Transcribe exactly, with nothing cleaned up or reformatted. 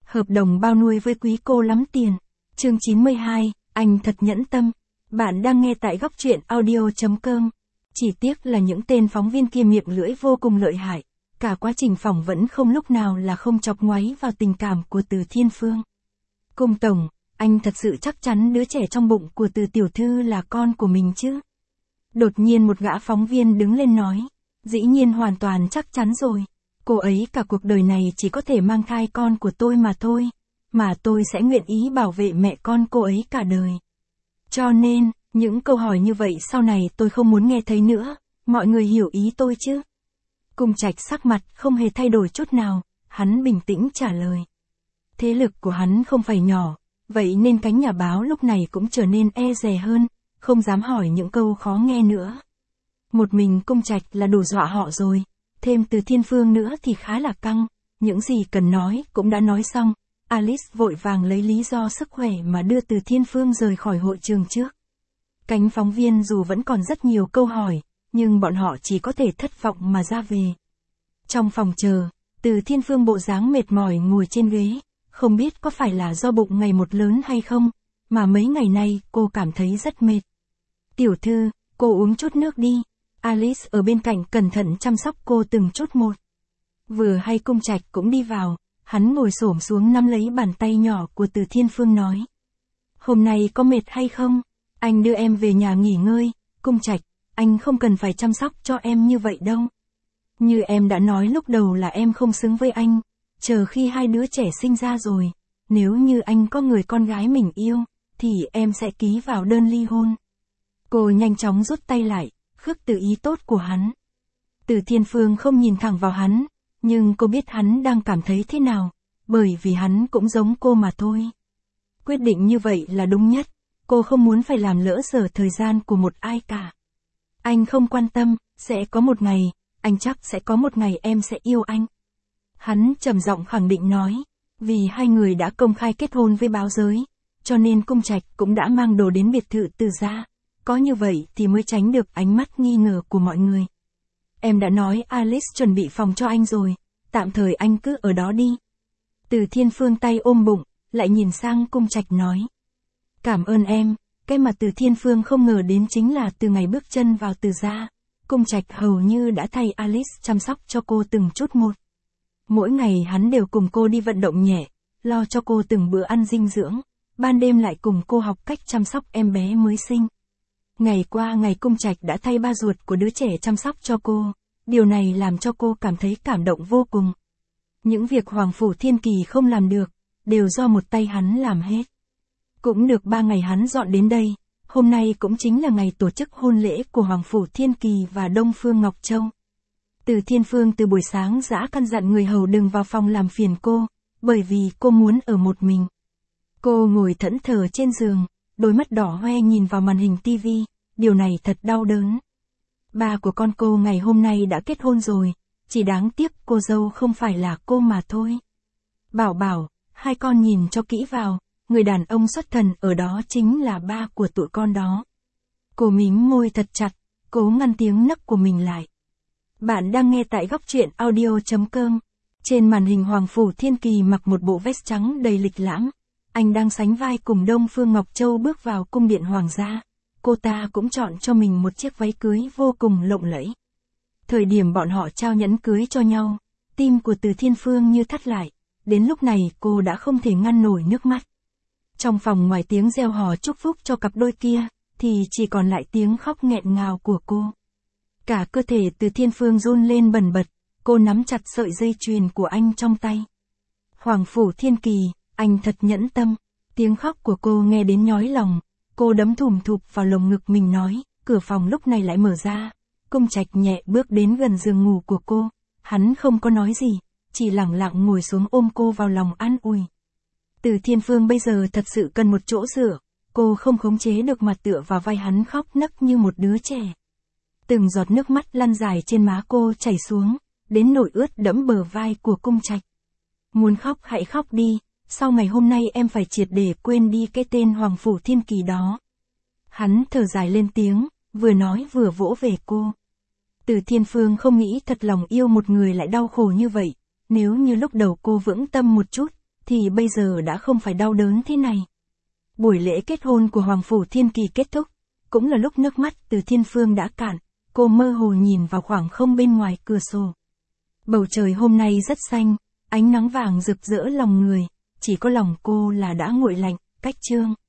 Hợp đồng bao nuôi với quý cô lắm tiền. Chương chín mươi hai, anh thật nhẫn tâm. Bạn đang nghe tại góc truyện audio chấm com. Chỉ tiếc là những tên phóng viên kia miệng lưỡi vô cùng lợi hại. Cả quá trình phỏng vấn không lúc nào là không chọc ngoáy vào tình cảm của Từ Thiên Phương. Cung tổng, anh thật sự chắc chắn đứa trẻ trong bụng của Từ tiểu thư là con của mình chứ? Đột nhiên một gã phóng viên đứng lên nói. Dĩ nhiên hoàn toàn chắc chắn rồi. Cô ấy cả cuộc đời này chỉ có thể mang thai con của tôi mà thôi. Mà tôi sẽ nguyện ý bảo vệ mẹ con cô ấy cả đời. Cho nên, những câu hỏi như vậy sau này tôi không muốn nghe thấy nữa. Mọi người hiểu ý tôi chứ? Cung Trạch sắc mặt không hề thay đổi chút nào. Hắn bình tĩnh trả lời. Thế lực của hắn không phải nhỏ. Vậy nên cánh nhà báo lúc này cũng trở nên e dè hơn. Không dám hỏi những câu khó nghe nữa. Một mình Cung Trạch là đủ dọa họ rồi. Thêm Từ Thiên Phương nữa thì khá là căng. Những gì cần nói cũng đã nói xong. Alice vội vàng lấy lý do sức khỏe mà đưa Từ Thiên Phương rời khỏi hội trường trước. Cánh phóng viên dù vẫn còn rất nhiều câu hỏi, nhưng bọn họ chỉ có thể thất vọng mà ra về. Trong phòng chờ, Từ Thiên Phương bộ dáng mệt mỏi ngồi trên ghế. Không biết có phải là do bụng ngày một lớn hay không, mà mấy ngày nay cô cảm thấy rất mệt. Tiểu thư, cô uống chút nước đi. Alice ở bên cạnh cẩn thận chăm sóc cô từng chút một. Vừa hay Cung Trạch cũng đi vào, hắn ngồi xổm xuống nắm lấy bàn tay nhỏ của Từ Thiên Phương nói. Hôm nay có mệt hay không? Anh đưa em về nhà nghỉ ngơi. Cung Trạch, anh không cần phải chăm sóc cho em như vậy đâu. Như em đã nói lúc đầu là em không xứng với anh. Chờ khi hai đứa trẻ sinh ra rồi, nếu như anh có người con gái mình yêu, thì em sẽ ký vào đơn ly hôn. Cô nhanh chóng rút tay lại, khước từ ý tốt của hắn. Từ Thiên Phương không nhìn thẳng vào hắn, nhưng cô biết hắn đang cảm thấy thế nào, bởi vì hắn cũng giống cô mà thôi. Quyết định như vậy là đúng nhất, cô không muốn phải làm lỡ dở thời gian của một ai cả. Anh không quan tâm, sẽ có một ngày, anh chắc sẽ có một ngày em sẽ yêu anh. Hắn trầm giọng khẳng định nói, vì hai người đã công khai kết hôn với báo giới, cho nên Cung Trạch cũng đã mang đồ đến biệt thự Từ gia. Có như vậy thì mới tránh được ánh mắt nghi ngờ của mọi người. Em đã nói Alice chuẩn bị phòng cho anh rồi, tạm thời anh cứ ở đó đi. Từ Thiên Phương tay ôm bụng, lại nhìn sang Cung Trạch nói. Cảm ơn em, cái mà Từ Thiên Phương không ngờ đến chính là từ ngày bước chân vào Từ gia, Cung Trạch hầu như đã thay Alice chăm sóc cho cô từng chút một. Mỗi ngày hắn đều cùng cô đi vận động nhẹ, lo cho cô từng bữa ăn dinh dưỡng, ban đêm lại cùng cô học cách chăm sóc em bé mới sinh. Ngày qua ngày Cung Trạch đã thay ba ruột của đứa trẻ chăm sóc cho cô, điều này làm cho cô cảm thấy cảm động vô cùng. Những việc Hoàng Phủ Thiên Kỳ không làm được, đều do một tay hắn làm hết. Cũng được ba ngày hắn dọn đến đây, hôm nay cũng chính là ngày tổ chức hôn lễ của Hoàng Phủ Thiên Kỳ và Đông Phương Ngọc Châu. Từ Thiên Phương từ buổi sáng dã căn dặn người hầu đừng vào phòng làm phiền cô, bởi vì cô muốn ở một mình. Cô ngồi thẫn thờ trên giường, đôi mắt đỏ hoe nhìn vào màn hình tivi, điều này thật đau đớn. Ba của con cô ngày hôm nay đã kết hôn rồi, chỉ đáng tiếc cô dâu không phải là cô mà thôi. Bảo bảo, hai con nhìn cho kỹ vào, người đàn ông xuất thần ở đó chính là ba của tụi con đó. Cô mím môi thật chặt, cố ngăn tiếng nấc của mình lại. Bạn đang nghe tại góc truyện audio chấm com. Trên màn hình Hoàng Phủ Thiên Kỳ mặc một bộ vest trắng đầy lịch lãm. Anh đang sánh vai cùng Đông Phương Ngọc Châu bước vào cung điện hoàng gia. Cô ta cũng chọn cho mình một chiếc váy cưới vô cùng lộng lẫy. Thời điểm bọn họ trao nhẫn cưới cho nhau, tim của Từ Thiên Phương như thắt lại. Đến lúc này cô đã không thể ngăn nổi nước mắt. Trong phòng ngoài tiếng reo hò chúc phúc cho cặp đôi kia, thì chỉ còn lại tiếng khóc nghẹn ngào của cô. Cả cơ thể Từ Thiên Phương run lên bần bật, cô nắm chặt sợi dây chuyền của anh trong tay. Hoàng Phủ Thiên Kỳ, anh thật nhẫn tâm. Tiếng khóc của cô nghe đến nhói lòng, cô đấm thùm thụp vào lồng ngực mình nói, cửa phòng lúc này lại mở ra. Cung Trạch nhẹ bước đến gần giường ngủ của cô, hắn không có nói gì, chỉ lẳng lặng ngồi xuống ôm cô vào lòng an ủi. Từ Thiên Phương bây giờ thật sự cần một chỗ dựa, cô không khống chế được mà tựa vào vai hắn khóc nấc như một đứa trẻ. Từng giọt nước mắt lăn dài trên má cô chảy xuống, đến nỗi ướt đẫm bờ vai của Cung Trạch. Muốn khóc hãy khóc đi, sau ngày hôm nay em phải triệt để quên đi cái tên Hoàng Phủ Thiên Kỳ đó. Hắn thở dài lên tiếng, vừa nói vừa vỗ về cô. Từ Thiên Phương không nghĩ thật lòng yêu một người lại đau khổ như vậy, nếu như lúc đầu cô vững tâm một chút, thì bây giờ đã không phải đau đớn thế này. Buổi lễ kết hôn của Hoàng Phủ Thiên Kỳ kết thúc, cũng là lúc nước mắt từ Thiên Phương đã cạn, cô mơ hồ nhìn vào khoảng không bên ngoài cửa sổ. Bầu trời hôm nay rất xanh, ánh nắng vàng rực rỡ lòng người, chỉ có lòng cô là đã nguội lạnh, cách chương.